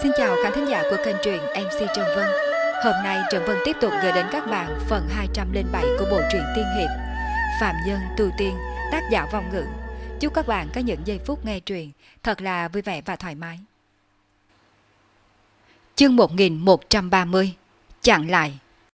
Xin chào khán thính giả của kênh truyện MC Trần Vân. Hôm nay Trần Vân tiếp tục gửi đến các bạn phần 207 của bộ truyện tiên hiệp Phạm Nhân Tu Tiên, tác giả Vong Ngữ. Chúc các bạn có những giây phút nghe truyện thật là vui vẻ và thoải mái. Chương 1130 Chặn lại.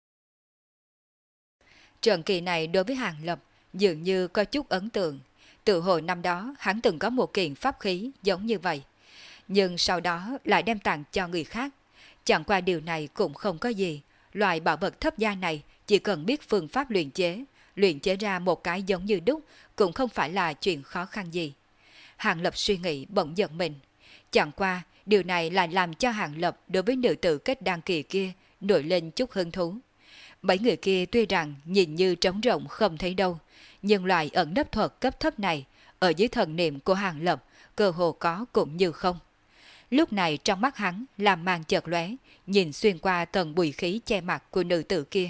Trận kỳ này đối với Hàng Lập dường như có chút ấn tượng. Từ hồi năm đó hắn từng có một kiện pháp khí giống như vậy, nhưng sau đó lại đem tặng cho người khác. Chẳng qua điều này cũng không có gì. Loại bảo vật thấp gia này chỉ cần biết phương pháp luyện chế ra một cái giống như đúc cũng không phải là chuyện khó khăn gì. Hàng Lập suy nghĩ bỗng giật mình. Chẳng qua điều này lại làm cho Hàng Lập đối với nữ tử kết đăng kỳ kia nổi lên chút hứng thú. Mấy người kia tuy rằng nhìn như trống rỗng không thấy đâu, nhưng loại ẩn nấp thuật cấp thấp này ở dưới thần niệm của Hàng Lập cơ hồ có cũng như không. Lúc này trong mắt hắn làm màn chợt lóe, nhìn xuyên qua tầng bụi khí che mặt của nữ tử kia.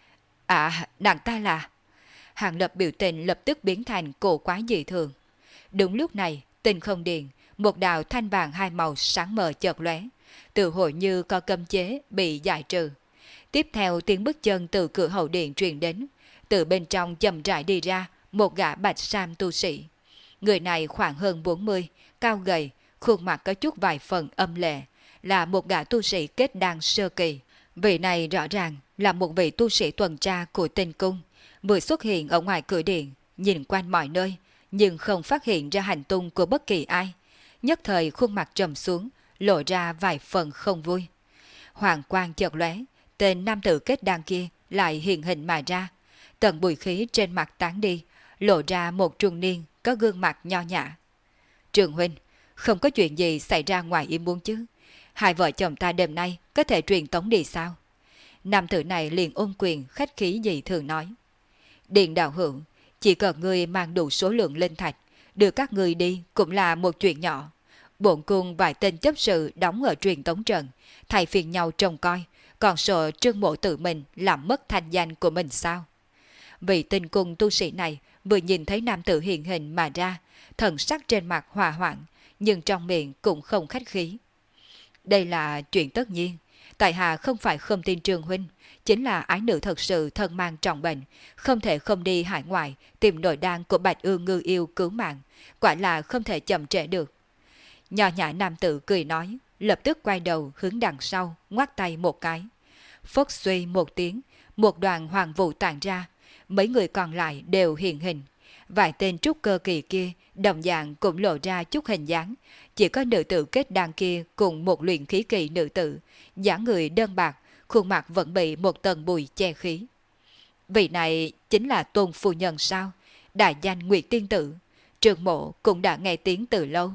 À, nàng ta là... Hàng Lập biểu tình lập tức biến thành cổ quái dị thường. Đúng lúc này, tinh không điện, một đạo thanh vàng hai màu sáng mờ chợt lóe, tự hội như có cấm chế bị giải trừ. Tiếp theo tiếng bước chân từ cửa hậu điện truyền đến, từ bên trong chậm rãi đi ra một gã bạch sam tu sĩ. Người này khoảng hơn 40, cao gầy, khuôn mặt có chút vài phần âm lệ, là một gã tu sĩ kết đan sơ kỳ. Vị này rõ ràng là một vị tu sĩ tuần tra của tinh cung, vừa xuất hiện ở ngoài cửa điện, nhìn quanh mọi nơi, nhưng không phát hiện ra hành tung của bất kỳ ai. Nhất thời khuôn mặt trầm xuống, lộ ra vài phần không vui. Hoàng quang chợt lóe, tên nam tử kết đan kia lại hiện hình mà ra. Tầng bụi khí trên mặt tán đi, lộ ra một trung niên có gương mặt nho nhã. Trường huynh, không có chuyện gì xảy ra ngoài ý muốn chứ? Hai vợ chồng ta đêm nay có thể truyền tống đi sao? Nam tử này liền ôn quyền khách khí gì thường nói. Điện đạo hữu, chỉ cần ngươi mang đủ số lượng linh thạch, đưa các ngươi đi cũng là một chuyện nhỏ. Bổn cung vài tên chấp sự đóng ở truyền tống trận, thay phiên nhau trông coi, còn sợ Trương Mộ tự mình làm mất thanh danh của mình sao? Vị tinh cung tu sĩ này vừa nhìn thấy nam tử hiện hình mà ra, thần sắc trên mặt hòa hoãn, nhưng trong miệng cũng không khách khí. Đây là chuyện tất nhiên, tại hạ không phải không tin Trường huynh, chính là ái nữ thật sự thân mang trọng bệnh, không thể không đi hải ngoại tìm nội đan của Bạch Ương Ngư Yêu cứu mạng, quả là không thể chậm trễ được. Nho nhã nam tử cười nói, lập tức quay đầu hướng đằng sau, ngoắt tay một cái. Phốc suy một tiếng, một đoàn hoàng vụ tản ra, mấy người còn lại đều hiện hình. Vài tên trúc cơ kỳ kia đồng dạng cũng lộ ra chút hình dáng, chỉ có nữ tử kết đan kia cùng một luyện khí kỳ nữ tử, dáng người đơn bạc, khuôn mặt vẫn bị một tầng bụi che khí. Vị này chính là Tôn phu nhân sao? Đại danh Nguyệt tiên tử, Trường Mộ cũng đã nghe tiếng từ lâu.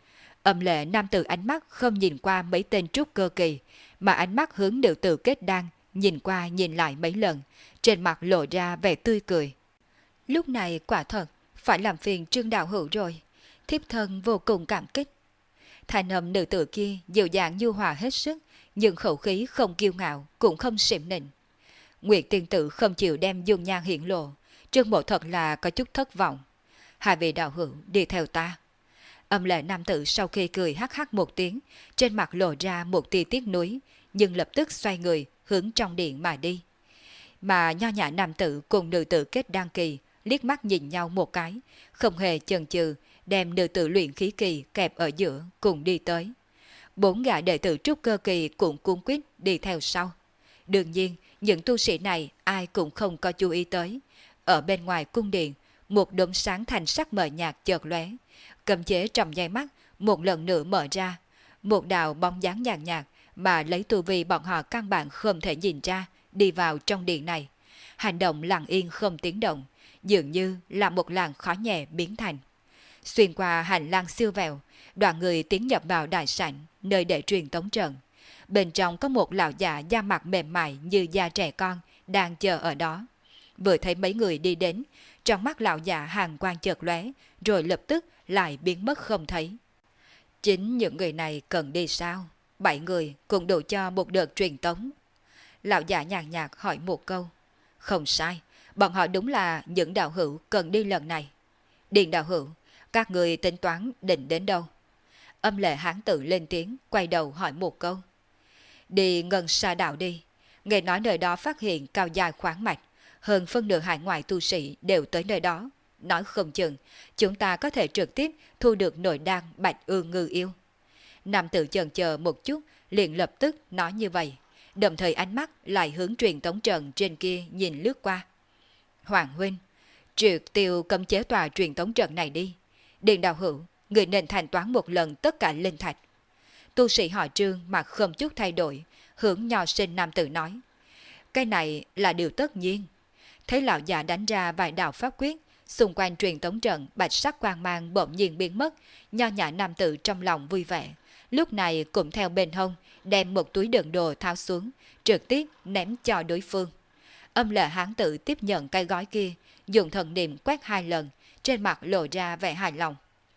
Âm lệ nam tử ánh mắt không nhìn qua mấy tên trúc cơ kỳ, mà ánh mắt hướng nữ tử kết đan, nhìn qua nhìn lại mấy lần, trên mặt lộ ra vẻ tươi cười. Lúc này quả thật phải làm phiền Trương đạo hữu rồi, thiếp thân vô cùng cảm kích. Thanh âm nữ tử kia dịu dàng nhu hòa hết sức, nhưng khẩu khí không kiêu ngạo cũng không xỉm nịnh. Nguyệt tiên tử không chịu đem dung nhan hiển lộ, Trương Mộ thật là có chút thất vọng. Hai vị đạo hữu đi theo ta. Âm lệ nam tử sau khi cười hắc hắc một tiếng, trên mặt lộ ra một tia tiếc nuối, nhưng lập tức xoay người hướng trong điện mà đi. Mà nho nhã nam tử cùng nữ tử kết đăng kỳ liếc mắt nhìn nhau một cái, không hề chần chừ đem nữ tử luyện khí kỳ kẹp ở giữa cùng đi tới. Bốn gã đệ tử trúc cơ kỳ cũng cuống quýt đi theo sau. Đương nhiên, những tu sĩ này ai cũng không có chú ý tới. Ở bên ngoài cung điện, một đốm sáng thành sắc mờ nhạt chợt lóe, cấm chế trong nháy mắt một lần nữa mở ra. Một đạo bóng dáng nhàn nhạt mà lấy tu vi bọn họ căn bản không thể nhìn ra đi vào trong điện này. Hành động lặng yên không tiếng động, dường như là một làn khói nhẹ biến thành. Xuyên qua hành lang siêu vẹo, đoàn người tiến nhập vào đại sảnh nơi để truyền tống trận. Bên trong có một lão già da mặt mềm mại như da trẻ con đang chờ ở đó. Vừa thấy mấy người đi đến, trong mắt lão già hàn quang chợt lóe, rồi lập tức lại biến mất không thấy. Chính những người này cần đi sao? 7 người cùng đủ cho một đợt truyền tống. Lão già nhàn nhạt hỏi một câu. Không sai, bọn họ đúng là những đạo hữu cần đi lần này. Điền đạo hữu, các người tính toán định đến đâu? Âm Lệ hán tử lên tiếng, quay đầu hỏi một câu. Đi Ngân Sa Đạo đi. Nghe nói nơi đó phát hiện cao dài khoáng mạch, hơn phân nửa hải ngoại tu sĩ đều tới nơi đó. Nói không chừng, chúng ta có thể trực tiếp thu được nội đan Bạch Ương Ngư Yêu. Nam tử chần chờ một chút, liền lập tức nói như vậy, đồng thời ánh mắt lại hướng truyền tống trận trên kia nhìn lướt qua. Hoàng huynh, triệt tiêu cấm chế tòa truyền tống trận này đi. Điện đạo hữu, người nên thanh toán một lần tất cả linh thạch. Tu sĩ họ Trương mà không chút thay đổi, hướng nho sinh nam tử nói. Cái này là điều tất nhiên. Thấy lão già đánh ra vài đạo pháp quyết, xung quanh truyền tống trận bạch sắc quang mang bỗng nhiên biến mất, nho nhã nam tử trong lòng vui vẻ. Lúc này cũng theo bên hông, đem một túi đựng đồ tháo xuống, trực tiếp ném cho đối phương. Âm Lệ hán tử tiếp nhận cái gói kia, dùng thần niệm quét 2 lần, trên mặt lộ ra vẻ hài lòng.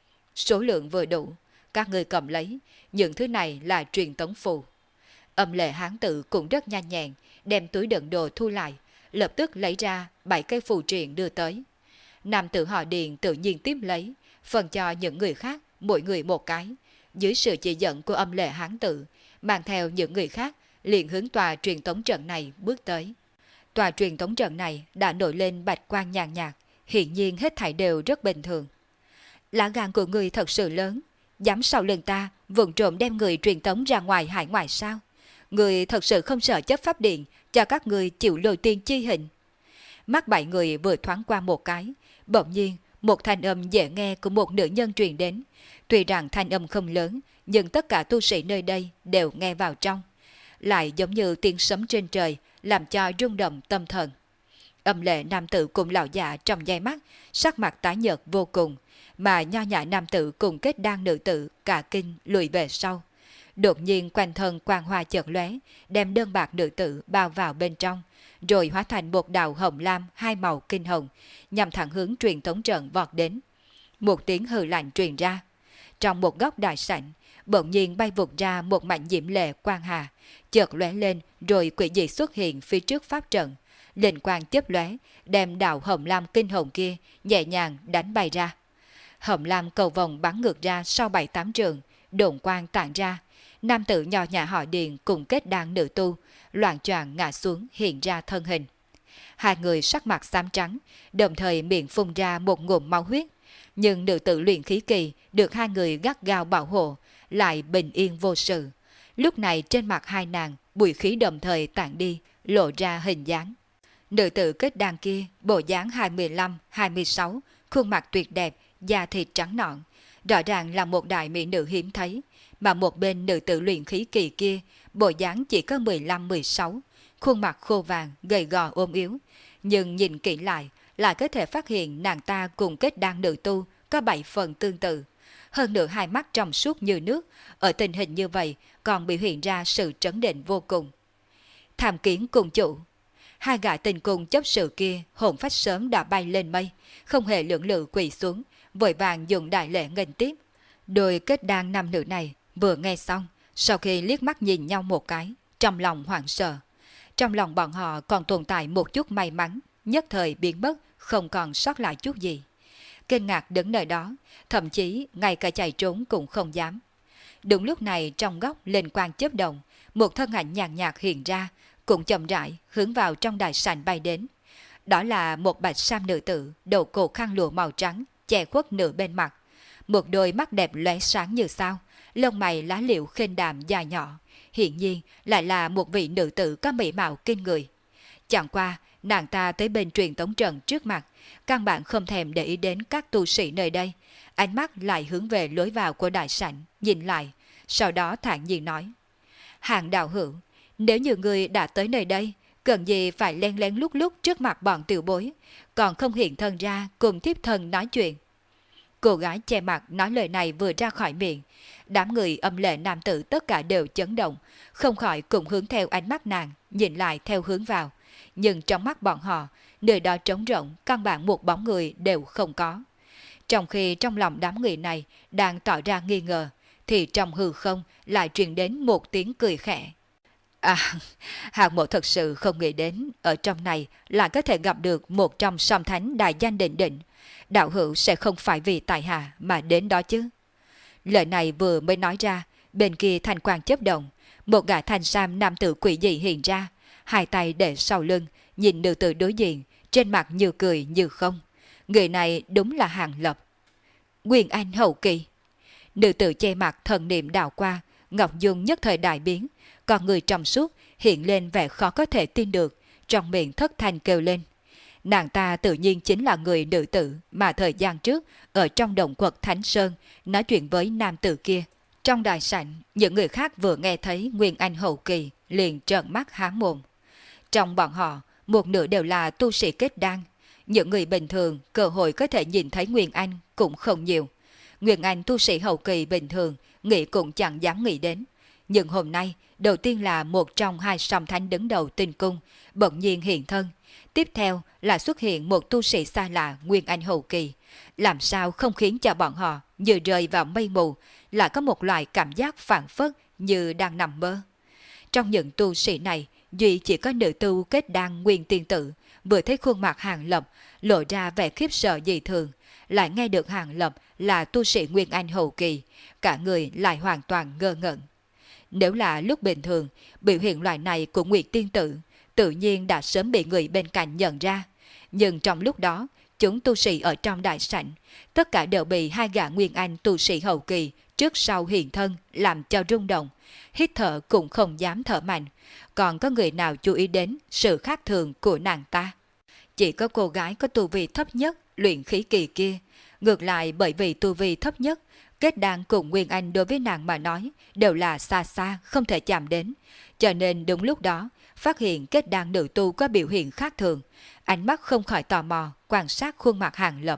Số lượng vừa đủ, các người cầm lấy, những thứ này là truyền tống phù. Âm Lệ hán tử cũng rất nhanh nhẹn, đem túi đựng đồ thu lại, lập tức lấy ra 7 cây phù triện đưa tới. Nam tử họ Điền tự nhiên tiếp lấy, phần cho những người khác, mỗi người một cái. Dưới sự chỉ dẫn của Âm Lệ hán tử, mang theo những người khác, liền hướng tòa truyền tống trận này bước tới. Tòa truyền tống trận này đã nổi lên bạch quang nhàn nhạt, hiển nhiên hết thảy đều rất bình thường. Lá gan của người thật sự lớn, dám sau lưng ta vụng trộm đem người truyền tống ra ngoài hải ngoại sao? Người thật sự không sợ chấp pháp điện cho các người chịu lôi tiên chi hình. Mắt 7 người vừa thoáng qua một cái, bỗng nhiên một thanh âm dễ nghe của một nữ nhân truyền đến. Tuy rằng thanh âm không lớn, nhưng tất cả tu sĩ nơi đây đều nghe vào trong. Lại giống như tiếng sấm trên trời, làm cho rung động tâm thần. Âm Lệ nam tử cùng lão già trong giây mắt, sắc mặt tái nhợt vô cùng, mà nho nhã nam tử cùng kết đan nữ tử cả kinh lùi về sau. Đột nhiên quanh thân quang hoa chợt lóe, đem đơn bạc nữ tử bao vào bên trong, rồi hóa thành một đạo hồng lam 2 màu kinh hồng, nhằm thẳng hướng truyền tống trận vọt đến. Một tiếng hừ lạnh truyền ra. Trong một góc đại sảnh, bỗng nhiên bay vụt ra một mảnh diễm lệ quang hà, chợt lóe lên rồi quỷ dị xuất hiện phía trước pháp trận. Linh quang chớp lóe, đem đạo hồng lam kinh hồng kia nhẹ nhàng đánh bay ra. Hồng lam cầu vòng bắn ngược ra sau 7-8 trường, độn quang tản ra. Nam tử nhỏ nhã họ Điền cùng kết đan nữ tu, loạn choạng ngã xuống hiện ra thân hình. Hai người sắc mặt xám trắng, đồng thời miệng phun ra một ngụm máu huyết. Nhưng nữ tử luyện khí kỳ được hai người gắt gao bảo hộ, lại bình yên vô sự. Lúc này trên mặt hai nàng, bụi khí đồng thời tản đi, lộ ra hình dáng. Nữ tử kết đan kia, bộ dáng 25-26, khuôn mặt tuyệt đẹp, da thịt trắng nõn, rõ ràng là một đại mỹ nữ hiếm thấy, mà một bên nữ tử luyện khí kỳ kia, bộ dáng chỉ có 15-16, khuôn mặt khô vàng, gầy gò ôm yếu, nhưng nhìn kỹ lại có thể phát hiện nàng ta cùng kết đan nữ tu có 7 phần tương tự. Hơn nữa hai mắt trong suốt như nước, ở tình hình như vậy còn biểu hiện ra sự trấn định vô cùng. Tham kiến cùng chủ. Hai gã tình cùng chấp sự kia hồn phách sớm đã bay lên mây, không hề lưỡng lự quỳ xuống, vội vàng dùng đại lễ nghênh tiếp. Đôi kết đan nam nữ này vừa nghe xong, sau khi liếc mắt nhìn nhau một cái, trong lòng hoảng sợ. Trong lòng bọn họ còn tồn tại một chút may mắn, nhất thời biến mất, không còn sót lại chút gì. Kinh ngạc đứng nơi đó, thậm chí ngay cả chạy trốn cũng không dám. Đúng lúc này trong góc lên quang chớp động, một thân ảnh nhàn nhạt hiện ra, cũng chậm rãi hướng vào trong đại sảnh bay đến. Đó là một bạch sam nữ tử, đầu cột khăn lụa màu trắng, che khuất nửa bên mặt. Một đôi mắt đẹp lóe sáng như sao, lông mày lá liễu khinh đàm dài nhỏ, hiển nhiên lại là một vị nữ tử có mỹ mạo kinh người. Chẳng qua, nàng ta tới bên truyền tống trận trước mặt, căn bản không thèm để ý đến các tu sĩ nơi đây, ánh mắt lại hướng về lối vào của đại sảnh, nhìn lại, sau đó thản nhiên nói: Hàng đạo hữu, nếu như người đã tới nơi đây, cần gì phải len lén lúc lúc trước mặt bọn tiểu bối, còn không hiện thân ra cùng thiếp thân nói chuyện. Cô gái che mặt nói lời này vừa ra khỏi miệng, đám người Âm Lệ nam tử tất cả đều chấn động, không khỏi cùng hướng theo ánh mắt nàng, nhìn lại theo hướng vào. Nhưng trong mắt bọn họ, nơi đó trống rỗng, căn bản một bóng người đều không có. Trong khi trong lòng đám người này đang tỏ ra nghi ngờ, thì trong hư không lại truyền đến một tiếng cười khẽ. Hạng Mộ thật sự không nghĩ đến ở trong này là có thể gặp được một trong song thánh đại danh định định. Đạo hữu sẽ không phải vì tại hạ mà đến đó chứ. Lời này vừa mới nói ra, bên kia thanh quang chớp động, một gã thanh sam nam tử quỷ dị hiện ra, hai tay để sau lưng, nhìn nữ tử đối diện, trên mặt như cười như không. Người này đúng là Hàng Lập. Nguyên Anh hậu kỳ. Nữ tử che mặt thần niệm đảo qua, Ngọc Dung nhất thời đại biến, còn người trong suốt hiện lên vẻ khó có thể tin được, trong miệng thất thanh kêu lên. Nàng ta tự nhiên chính là người nữ tử mà thời gian trước ở trong động quật Thánh Sơn nói chuyện với nam tử kia. Trong đại sảnh, những người khác vừa nghe thấy Nguyên Anh hậu kỳ liền trợn mắt há mồm. Trong bọn họ, một nửa đều là tu sĩ kết đan. Những người bình thường cơ hội có thể nhìn thấy Nguyên Anh cũng không nhiều. Nguyên Anh tu sĩ hậu kỳ bình thường nghĩ cũng chẳng dám nghĩ đến. Nhưng hôm nay, đầu tiên là một trong hai song thánh đứng đầu tinh cung bỗng nhiên hiện thân. Tiếp theo là xuất hiện một tu sĩ xa lạ Nguyên Anh hậu kỳ. Làm sao không khiến cho bọn họ như rơi vào mây mù, lại có một loại cảm giác phảng phất như đang nằm mơ. Trong những tu sĩ này, duy chỉ có nữ tu kết đan Nguyên Tiên Tử, vừa thấy khuôn mặt Hàng Lập lộ ra vẻ khiếp sợ dị thường, lại nghe được Hàng Lập là tu sĩ Nguyên Anh hậu kỳ, cả người lại hoàn toàn ngơ ngẩn. Nếu là lúc bình thường, biểu hiện loại này của Nguyệt Tiên Tử tự nhiên đã sớm bị người bên cạnh nhận ra. Nhưng trong lúc đó, chúng tu sĩ ở trong đại sảnh, tất cả đều bị hai gã Nguyên Anh tu sĩ hậu kỳ trước sau hiện thân làm cho rung động, hít thở cũng không dám thở mạnh. Còn có người nào chú ý đến sự khác thường của nàng ta? Chỉ có cô gái có tu vi thấp nhất, luyện khí kỳ kia. Ngược lại bởi vì tu vi thấp nhất, kết đan cùng Nguyên Anh đối với nàng mà nói đều là xa xa không thể chạm đến. Cho nên đúng lúc đó, phát hiện kết đan nữ tu có biểu hiện khác thường, ánh mắt không khỏi tò mò quan sát khuôn mặt Hàng Lập.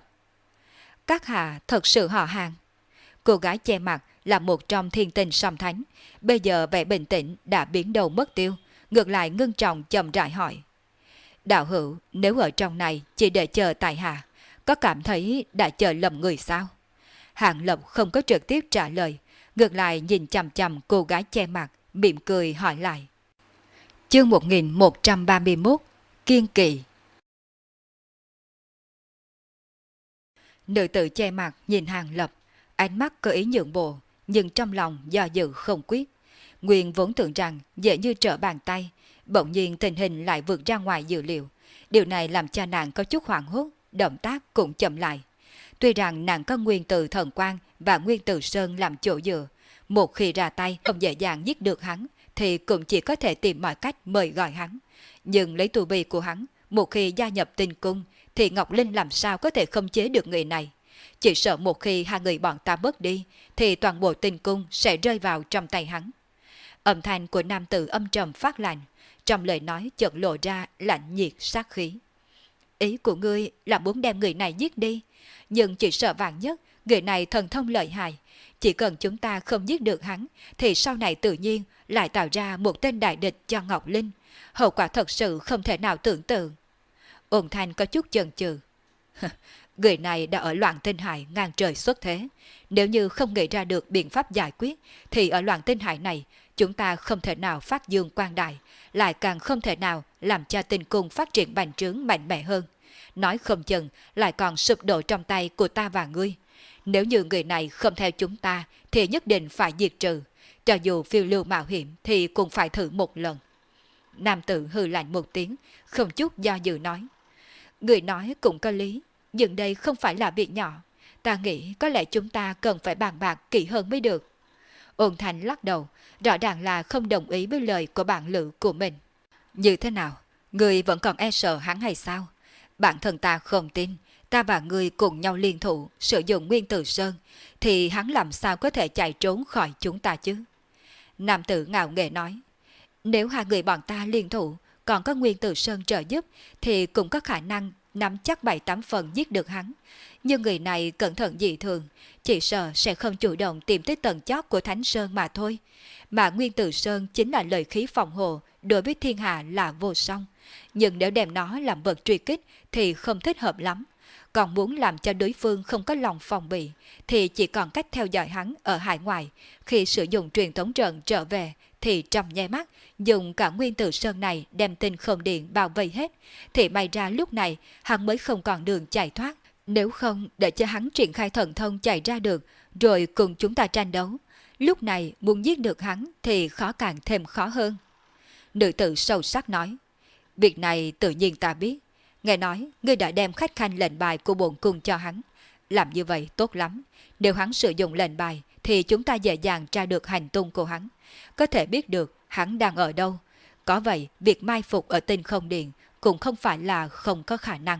Các hạ thật sự họ Hàng. Cô gái che mặt là một trong thiên tinh song thánh, bây giờ vẻ bình tĩnh đã biến đầu mất tiêu, ngược lại ngưng trọng chậm rãi hỏi. Đạo hữu, nếu ở trong này chỉ để chờ tại hạ, có cảm thấy đã chờ lầm người sao? Hàng Lập không có trực tiếp trả lời, ngược lại nhìn chằm chằm cô gái che mặt, mỉm cười hỏi lại. Chương 1131, Kiên Kỵ. Nữ tử che mặt nhìn Hàng Lập, ánh mắt có ý nhượng bộ, nhưng trong lòng do dự không quyết. Nguyên vốn tưởng rằng dễ như trở bàn tay, bỗng nhiên tình hình lại vượt ra ngoài dự liệu. Điều này làm cho nàng có chút hoảng hốt, động tác cũng chậm lại. Tuy rằng nàng có nguyên tử thần quang và nguyên tử sơn làm chỗ dựa, một khi ra tay không dễ dàng giết được hắn, thì cũng chỉ có thể tìm mọi cách mời gọi hắn. Nhưng lấy tu vi của hắn, một khi gia nhập tinh cung, thì Ngọc Linh làm sao có thể khống chế được người này. Chỉ sợ một khi hai người bọn ta mất đi, thì toàn bộ tinh cung sẽ rơi vào trong tay hắn. Âm thanh của nam tử âm trầm phát lạnh, trong lời nói chợt lộ ra lạnh nhiệt sát khí. Ý của ngươi là muốn đem người này giết đi, nhưng chỉ sợ vạn nhất, người này thần thông lợi hại. Chỉ cần chúng ta không giết được hắn, thì sau này tự nhiên lại tạo ra một tên đại địch cho Ngọc Linh. Hậu quả thật sự không thể nào tưởng tượng. Ôn Thanh có chút chần chừ. Người này đã ở Loạn Tinh Hải ngang trời xuất thế. Nếu như không nghĩ ra được biện pháp giải quyết, thì ở Loạn Tinh Hải này, chúng ta không thể nào phát dương quang đại, lại càng không thể nào làm cho tinh cung phát triển bành trướng mạnh mẽ hơn. Nói không chừng lại còn sụp đổ trong tay của ta và ngươi. Nếu như người này không theo chúng ta, thì nhất định phải diệt trừ. Cho dù phiêu lưu mạo hiểm thì cũng phải thử một lần. Nam tử hừ lạnh một tiếng, không chút do dự nói. Người nói cũng có lý, nhưng đây không phải là việc nhỏ. Ta nghĩ có lẽ chúng ta cần phải bàn bạc kỹ hơn mới được. Ôn Thành lắc đầu, rõ ràng là không đồng ý với lời của bạn lữ của mình. Như thế nào? Người vẫn còn e sợ hắn hay sao? Bản thân ta không tin, ta và người cùng nhau liên thủ sử dụng nguyên tử sơn, thì hắn làm sao có thể chạy trốn khỏi chúng ta chứ? Nam tử ngạo nghễ nói. Nếu hai người bọn ta liên thủ, còn có nguyên tử sơn trợ giúp, thì cũng có khả năng nắm chắc 7-8 phần giết được hắn. Nhưng người này cẩn thận dị thường, chỉ sợ sẽ không chủ động tìm tới tầng chót của Thánh Sơn mà thôi. Mà nguyên tử sơn chính là lợi khí phòng hộ, đối với thiên hạ là vô song. Nhưng nếu đem nó làm vật truy kích thì không thích hợp lắm. Còn muốn làm cho đối phương không có lòng phòng bị, thì chỉ còn cách theo dõi hắn ở hải ngoại. Khi sử dụng truyền thống trận trở về, thì trong nháy mắt dùng cả nguyên tử sơn này đem tinh không điện bao vây hết, thì may ra lúc này hắn mới không còn đường chạy thoát. Nếu không để cho hắn triển khai thần thông chạy ra được, rồi cùng chúng ta tranh đấu. Lúc này muốn giết được hắn thì khó càng thêm khó hơn. Nữ tử sâu sắc nói, việc này tự nhiên ta biết. Nghe nói ngươi đã đem khách khanh lệnh bài của bổn cung cho hắn. Làm như vậy tốt lắm. Nếu hắn sử dụng lệnh bài thì chúng ta dễ dàng tra được hành tung của hắn. Có thể biết được hắn đang ở đâu. Có vậy việc mai phục ở Tinh Không Điện cũng không phải là không có khả năng.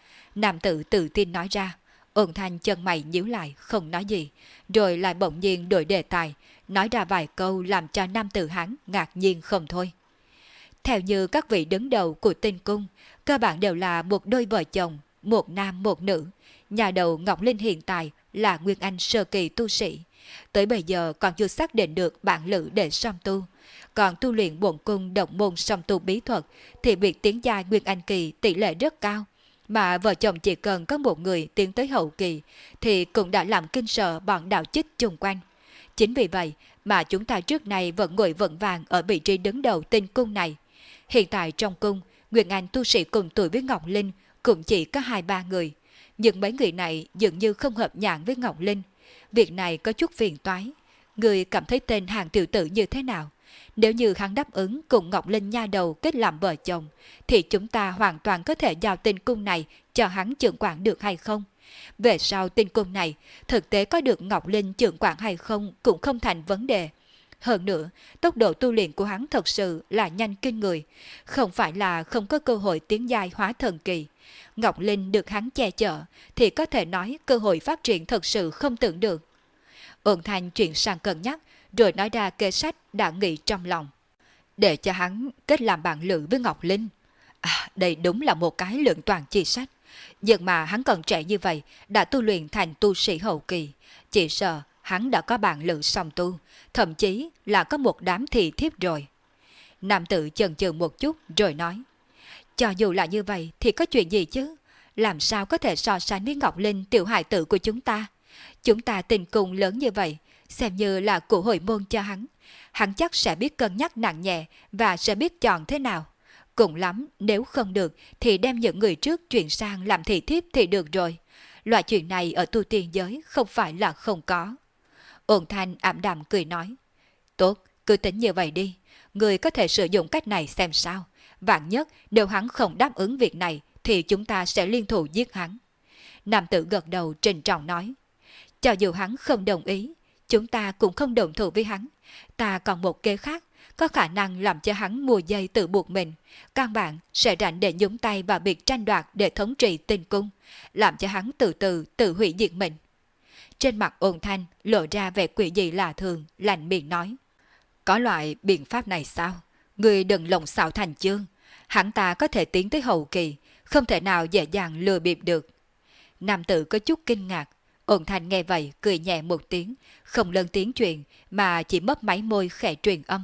Nam tử tự tin nói ra. Ôn Thanh chân mày nhíu lại không nói gì. Rồi lại bỗng nhiên đổi đề tài. Nói ra vài câu làm cho nam tử hắn ngạc nhiên không thôi. Theo như các vị đứng đầu của Tinh Cung, cơ bản đều là một đôi vợ chồng, một nam một nữ. Nhà đầu Ngọc Linh hiện tại là Nguyên Anh sơ kỳ tu sĩ. Tới bây giờ còn chưa xác định được bản lĩnh để song tu. Còn tu luyện bổn cung độc môn song tu bí thuật thì việc tiến giai Nguyên Anh kỳ tỷ lệ rất cao. Mà vợ chồng chỉ cần có một người tiến tới hậu kỳ thì cũng đã làm kinh sợ bọn đạo chích chung quanh. Chính vì vậy mà chúng ta trước nay vẫn ngồi vững vàng ở vị trí đứng đầu Tinh Cung này. Hiện tại trong cung, Nguyên Anh tu sĩ cùng tuổi với Ngọc Linh cũng chỉ có 2-3 người. Nhưng mấy người này dường như không hợp nhãn với Ngọc Linh. Việc này có chút phiền toái. Người cảm thấy tên hàng tiểu tử như thế nào? Nếu như hắn đáp ứng cùng Ngọc Linh nha đầu kết làm vợ chồng, thì chúng ta hoàn toàn có thể giao Tinh Cung này cho hắn trưởng quản được hay không? Về sau Tinh Cung này, thực tế có được Ngọc Linh trưởng quản hay không cũng không thành vấn đề. Hơn nữa, tốc độ tu luyện của hắn thật sự là nhanh kinh người, không phải là không có cơ hội tiến giai hóa thần kỳ. Ngọc Linh được hắn che chở thì có thể nói cơ hội phát triển thật sự không tưởng được. Ôn Thanh chuyển sang cân nhắc, rồi nói ra kế sách đã nghĩ trong lòng. Để cho hắn kết làm bạn lữ với Ngọc Linh. Đây đúng là một cái lượng toàn chi sách. Nhưng mà hắn còn trẻ như vậy, đã tu luyện thành tu sĩ hậu kỳ. Chỉ sợ hắn đã có bạn lữ song tu, thậm chí là có một đám thị thiếp rồi. Nam tử chần chừ một chút rồi nói. Cho dù là như vậy thì có chuyện gì chứ? Làm sao có thể so sánh với Ngọc Linh tiểu hài tử của chúng ta? Chúng ta Tình Cung lớn như vậy, xem như là của hồi môn cho hắn. Hắn chắc sẽ biết cân nhắc nặng nhẹ và sẽ biết chọn thế nào. Cũng lắm, nếu không được thì đem những người trước chuyển sang làm thị thiếp thì được rồi. Loại chuyện này ở tu tiên giới không phải là không có. Ôn Thanh ảm đạm cười nói. Tốt, cứ tính như vậy đi. Người có thể sử dụng cách này xem sao. Vạn nhất nếu hắn không đáp ứng việc này thì chúng ta sẽ liên thủ giết hắn. Nam tử gật đầu trịnh trọng nói. Cho dù hắn không đồng ý, chúng ta cũng không đồng thủ với hắn. Ta còn một kế khác, có khả năng làm cho hắn mua dây tự buộc mình. Căn bản sẽ rảnh để nhúng tay vào việc tranh đoạt để thống trị Tinh Cung, làm cho hắn từ từ tự hủy diệt mình. Trên mặt Ôn Thanh lộ ra vẻ quỷ dị lạ thường, lạnh miệng nói. Có loại biện pháp này sao? Người đừng lộng xạo thành chương. Hắn ta có thể tiến tới hậu kỳ, không thể nào dễ dàng lừa bịp được. Nam tử có chút kinh ngạc. Ôn Thanh nghe vậy cười nhẹ một tiếng, không lên tiếng chuyện mà chỉ mấp máy môi khẽ truyền âm.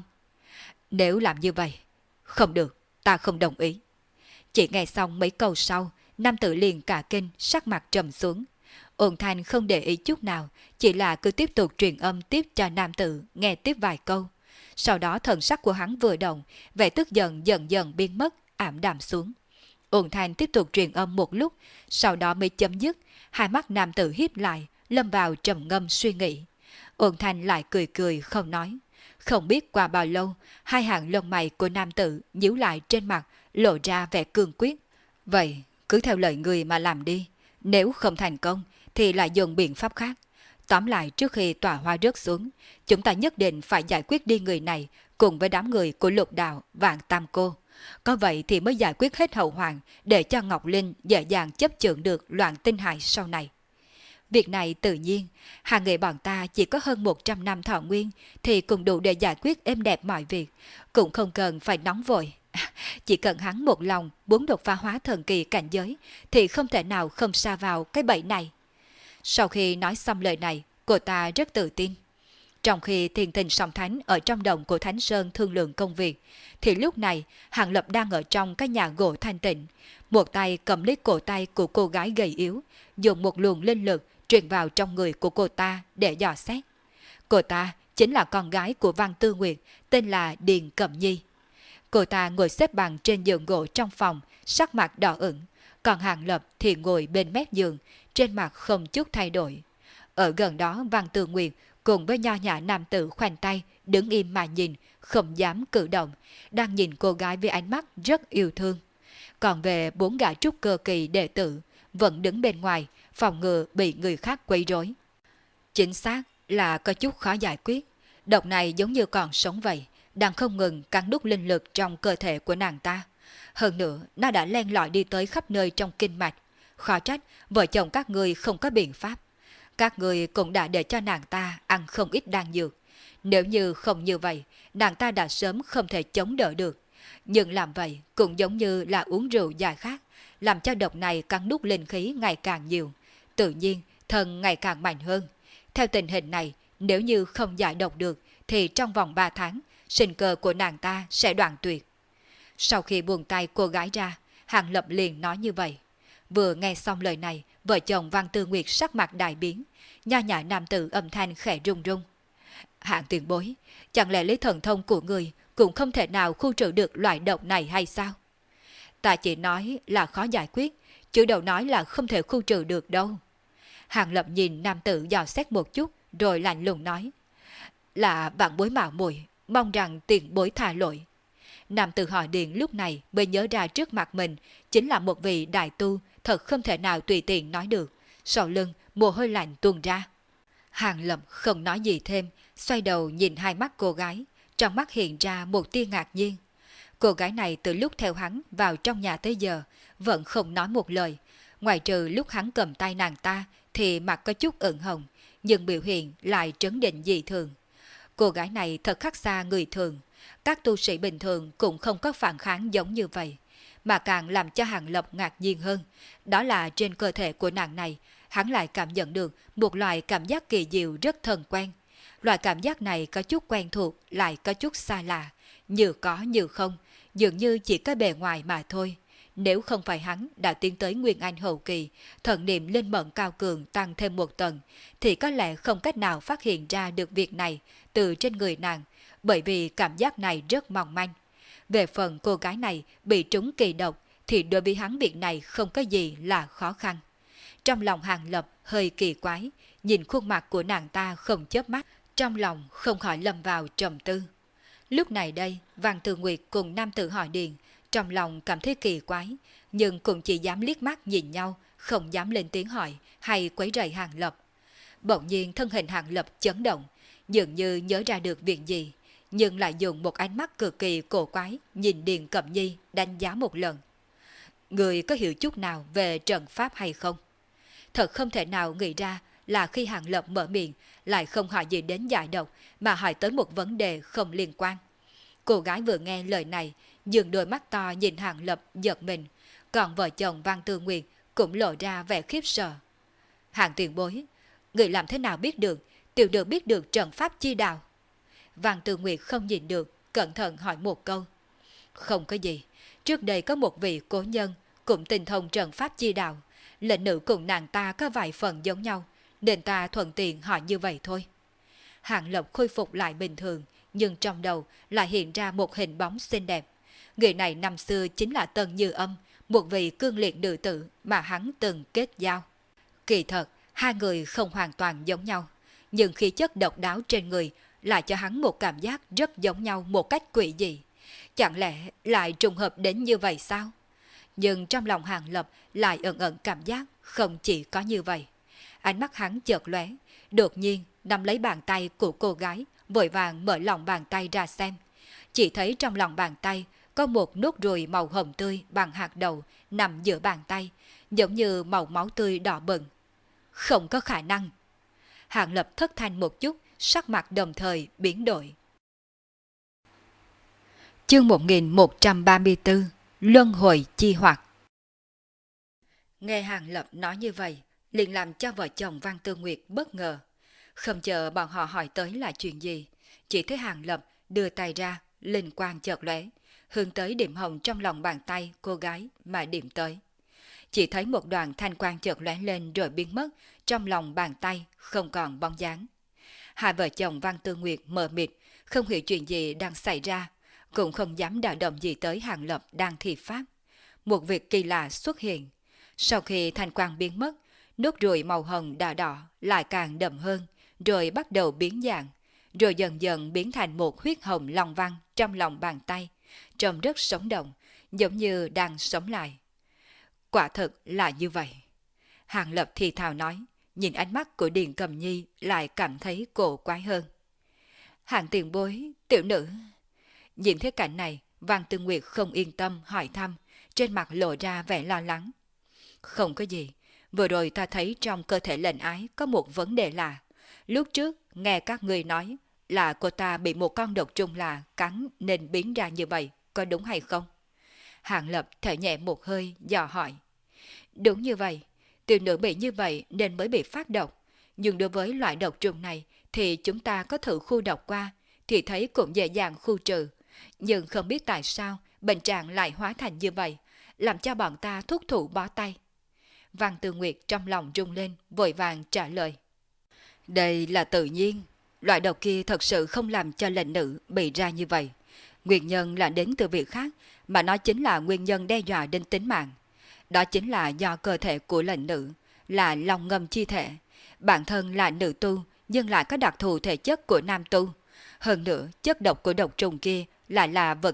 Nếu làm như vậy, không được, ta không đồng ý. Chỉ nghe xong mấy câu sau, nam tử liền cả kinh, sắc mặt trầm xuống. Ôn Thanh không để ý chút nào, chỉ là cứ tiếp tục truyền âm tiếp cho nam tử nghe tiếp vài câu. Sau đó thần sắc của hắn vừa động, vẻ tức giận dần dần biến mất, ảm đạm xuống. Ôn Thanh tiếp tục truyền âm một lúc, sau đó mới chấm dứt, hai mắt nam tử híp lại, lâm vào trầm ngâm suy nghĩ. Ôn Thanh lại cười cười không nói. Không biết qua bao lâu, hai hàng lông mày của nam tử nhíu lại trên mặt, lộ ra vẻ cương quyết. Vậy, cứ theo lời người mà làm đi. Nếu không thành công, thì lại dùng biện pháp khác. Tóm lại trước khi tòa hoa rớt xuống, chúng ta nhất định phải giải quyết đi người này cùng với đám người của Lục Đạo, Vạn Tam Cô. Có vậy thì mới giải quyết hết hậu hoàng để cho Ngọc Linh dễ dàng chấp chưởng được loạn tinh hại sau này. Việc này tự nhiên, hàng người bọn ta chỉ có hơn 100 năm thọ nguyên thì cũng đủ để giải quyết êm đẹp mọi việc, cũng không cần phải nóng vội. Chỉ cần hắn một lòng muốn đột phá hóa thần kỳ cảnh giới thì không thể nào không sa vào cái bẫy này. Sau khi nói xong lời này, cô ta rất tự tin. Trong khi Thiền Tình Song Thánh ở trong đồng của Thánh Sơn thương lượng công việc, thì lúc này Hàng Lập đang ở trong cái nhà gỗ thanh tịnh, một tay cầm lấy cổ tay của cô gái gầy yếu, dùng một luồng linh lực truyền vào trong người của cô ta để dò xét. Cô ta chính là con gái của Văn Tư Nguyệt, tên là Điền Cẩm Nhi. Cô ta ngồi xếp bằng trên giường gỗ trong phòng, sắc mặt đỏ ửng, còn Hàng Lập thì ngồi bên mép giường, trên mặt không chút thay đổi. Ở gần đó Văn Tư Nguyệt cùng với nho nhã nam tử khoanh tay, đứng im mà nhìn, không dám cử động, đang nhìn cô gái với ánh mắt rất yêu thương. Còn về 4 gã trúc cơ kỳ đệ tử, vẫn đứng bên ngoài, phòng ngừa bị người khác quấy rối. Chính xác là có chút khó giải quyết. Độc này giống như còn sống vậy, đang không ngừng cắn đút linh lực trong cơ thể của nàng ta. Hơn nữa, nó đã len lỏi đi tới khắp nơi trong kinh mạch. Khó trách, vợ chồng các người không có biện pháp. Các người cũng đã để cho nàng ta ăn không ít đan dược. Nếu như không như vậy, nàng ta đã sớm không thể chống đỡ được. Nhưng làm vậy cũng giống như là uống rượu dài khát, làm cho độc này cắn nút linh khí ngày càng nhiều. Tự nhiên, thần ngày càng mạnh hơn. Theo tình hình này, nếu như không giải độc được, thì trong vòng 3 tháng, sinh cơ của nàng ta sẽ đoạn tuyệt. Sau khi buông tay cô gái ra, Hàng Lập liền nói như vậy. Vừa nghe xong lời này, vợ chồng Văn Tư Nguyệt sắc mặt đại biến, nho nhã nam tử âm thanh khẽ run run. Hạng tiền bối, chẳng lẽ lấy thần thông của người cũng không thể nào khu trừ được loại độc này hay sao? Ta chỉ nói là khó giải quyết, chứ đâu nói là không thể khu trừ được đâu. Hàng Lập nhìn nam tử dò xét một chút, rồi lạnh lùng nói. Là bạn bối mạo muội, mong rằng tiền bối tha lỗi. Nam tử họ Điền lúc này mới nhớ ra trước mặt mình chính là một vị đại tu, thật không thể nào tùy tiện nói được. Sau lưng, mồ hôi lạnh tuôn ra. Hàng Lập không nói gì thêm, xoay đầu nhìn hai mắt cô gái, trong mắt hiện ra một tia ngạc nhiên. Cô gái này từ lúc theo hắn vào trong nhà tới giờ, vẫn không nói một lời. Ngoài trừ lúc hắn cầm tay nàng ta thì mặt có chút ửng hồng, nhưng biểu hiện lại trấn định dị thường. Cô gái này thật khác xa người thường. Các tu sĩ bình thường cũng không có phản kháng giống như vậy. Mà càng làm cho Hàng Lập ngạc nhiên hơn, đó là trên cơ thể của nàng này, hắn lại cảm nhận được một loại cảm giác kỳ diệu rất thân quen. Loại cảm giác này có chút quen thuộc, lại có chút xa lạ, như có như không, dường như chỉ có bề ngoài mà thôi. Nếu không phải hắn đã tiến tới Nguyên Anh hậu kỳ, thần niệm linh mẫn cao cường tăng thêm một tầng, thì có lẽ không cách nào phát hiện ra được việc này từ trên người nàng, bởi vì cảm giác này rất mong manh. Về phần cô gái này bị trúng kỳ độc, thì đối với hắn việc này không có gì là khó khăn. Trong lòng Hàng Lập hơi kỳ quái, nhìn khuôn mặt của nàng ta không chớp mắt, trong lòng không khỏi lâm vào trầm tư. Lúc này đây, Văn Tư Nguyệt cùng nam tử họ Điền, trong lòng cảm thấy kỳ quái, nhưng cũng chỉ dám liếc mắt nhìn nhau, không dám lên tiếng hỏi hay quấy rầy Hàng Lập. Bỗng nhiên thân hình Hàng Lập chấn động, dường như nhớ ra được việc gì, nhưng lại dùng một ánh mắt cực kỳ cổ quái nhìn Điền Cẩm Nhi đánh giá một lần. Người có hiểu chút nào về trận pháp hay không? Thật không thể nào nghĩ ra là khi Hàng Lập mở miệng lại không hỏi gì đến giải độc mà hỏi tới một vấn đề không liên quan. Cô gái vừa nghe lời này, dường đôi mắt to nhìn Hàng Lập giật mình, còn vợ chồng Văn Tư Nguyệt cũng lộ ra vẻ khiếp sợ. Hàng tiền bối, người làm thế nào biết được, tiểu được biết được trận pháp chi đạo? Văn Tư Nguyệt không nhìn được, cẩn thận hỏi một câu. Không có gì, trước đây có một vị cố nhân cũng tinh thông trận pháp chi đạo, lệnh nữ cùng nàng ta có vài phần giống nhau, nên ta thuận tiện hỏi như vậy thôi. Hàng Lập khôi phục lại bình thường, nhưng trong đầu lại hiện ra một hình bóng xinh đẹp. Người này năm xưa chính là Tân Như Âm, một vị cương liệt nữ tử mà hắn từng kết giao. Kỳ thật, hai người không hoàn toàn giống nhau, nhưng khí chất độc đáo trên người lại cho hắn một cảm giác rất giống nhau một cách quỷ dị. Chẳng lẽ lại trùng hợp đến như vậy sao? Nhưng trong lòng Hàng Lập lại ẩn ẩn cảm giác không chỉ có như vậy. Ánh mắt hắn chợt lóe, đột nhiên nắm lấy bàn tay của cô gái, vội vàng mở lòng bàn tay ra xem. Chỉ thấy trong lòng bàn tay có một nốt ruồi màu hồng tươi bằng hạt đậu nằm giữa bàn tay, giống như màu máu tươi đỏ bừng. Không có khả năng. Hàng Lập thất thanh một chút, sắc mặt đồng thời biến đổi. Chương 1134 Luân hồi chi hoặc. Nghe Hàng Lập nói như vậy, liền làm cho vợ chồng Văn Tư Nguyệt bất ngờ. Không chờ bọn họ hỏi tới là chuyện gì, chỉ thấy Hàng Lập đưa tay ra, linh quang chợt lóe, hướng tới điểm hồng trong lòng bàn tay cô gái mà điểm tới. Chỉ thấy một đoàn thanh quang chợt lóe lên rồi biến mất trong lòng bàn tay, không còn bóng dáng. Hai vợ chồng Văn Tư Nguyệt mờ mịt, không hiểu chuyện gì đang xảy ra, cũng không dám đả động gì tới Hàng Lập đang thi pháp. Một việc kỳ lạ xuất hiện. Sau khi thanh quang biến mất, nốt ruồi màu hồng đỏ đỏ lại càng đậm hơn, rồi bắt đầu biến dạng, rồi dần dần biến thành một huyết hồng long văn trong lòng bàn tay, trông rất sống động, giống như đang sống lại. Quả thực là như vậy. Hàng Lập thì thào nói, nhìn ánh mắt của Điền Cầm Nhi lại cảm thấy cổ quái hơn. Hàng tiền bối, tiểu nữ. Nhìn thấy cảnh này, Văn Tư Nguyệt không yên tâm hỏi thăm, trên mặt lộ ra vẻ lo lắng. Không có gì, vừa rồi ta thấy trong cơ thể lệnh ái có một vấn đề lạ. Lúc trước nghe các ngươi nói là cô ta bị một con độc trùng lạ cắn nên biến ra như vậy, có đúng hay không? Hàng Lập thở nhẹ một hơi, dò hỏi. Đúng như vậy, tiểu nữ bị như vậy nên mới bị phát độc. Nhưng đối với loại độc trùng này thì chúng ta có thử khu độc qua, thì thấy cũng dễ dàng khu trừ. Nhưng không biết tại sao bệnh trạng lại hóa thành như vậy, làm cho bọn ta thúc thủ bó tay. Văn Tư Nguyệt trong lòng rung lên, vội vàng trả lời. Đây là tự nhiên, loại độc kia thật sự không làm cho lệnh nữ bị ra như vậy. Nguyên nhân là đến từ việc khác, mà nó chính là nguyên nhân đe dọa đến tính mạng. Đó chính là do cơ thể của lệnh nữ, là lòng ngầm chi thể. Bản thân là nữ tu, nhưng lại có đặc thù thể chất của nam tu. Hơn nữa, chất độc của độc trùng kia lại là vật